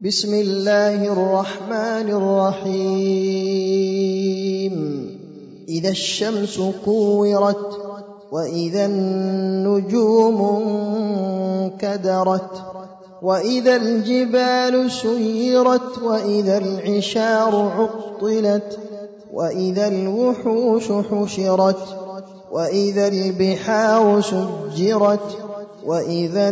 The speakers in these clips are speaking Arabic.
بسم الله الرحمن الرحيم إذا الشمس كورت وإذا النجوم انكدرت وإذا الجبال سيرت وإذا العشار عطلت وإذا الوحوش حشرت وإذا البحار سجرت وإذا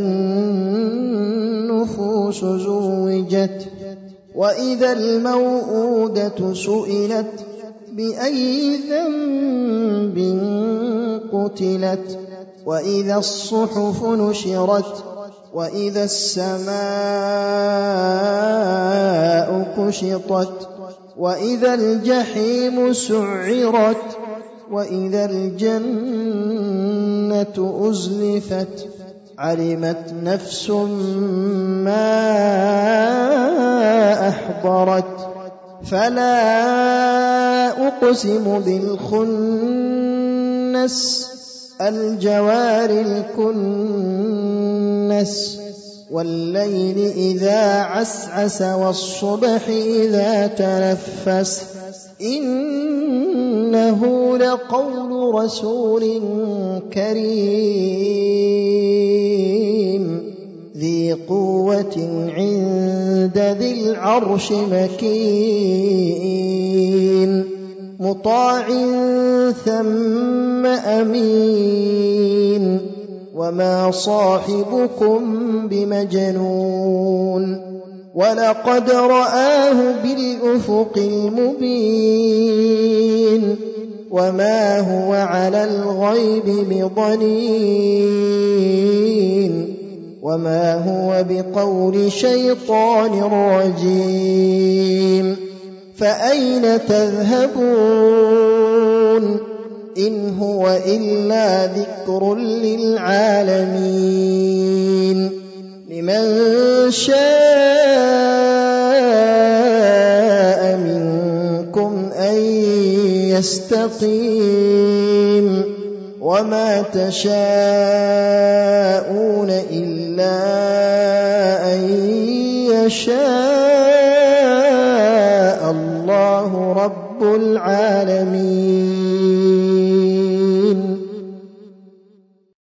النفوس زوجت وإذا الموءودة سئلت بأي ذنب قتلت وإذا الصحف نشرت وإذا السماء كشطت وإذا الجحيم سعرت وإذا الجنة أزلفت علمت نفس ما أحضرت فلا أقسم بالخنس الجوار الكنس والليل إذا عسعس والصبح إذا تنفس إنه لقول رسول كريم ذي قوة عند ذي العرش مكين مطاع ثم أمين وما صاحبكم بمجنون ولقد رآه بالأفق المبين وما هو على الغيب بضنين وما هو بقول شيطان رجيم فأين تذهبون إن هو إلا ذكر للعالمين لمن شاء منكم أن يستقيم وما تشاءون إلا أن يشاء الله رب العالمين.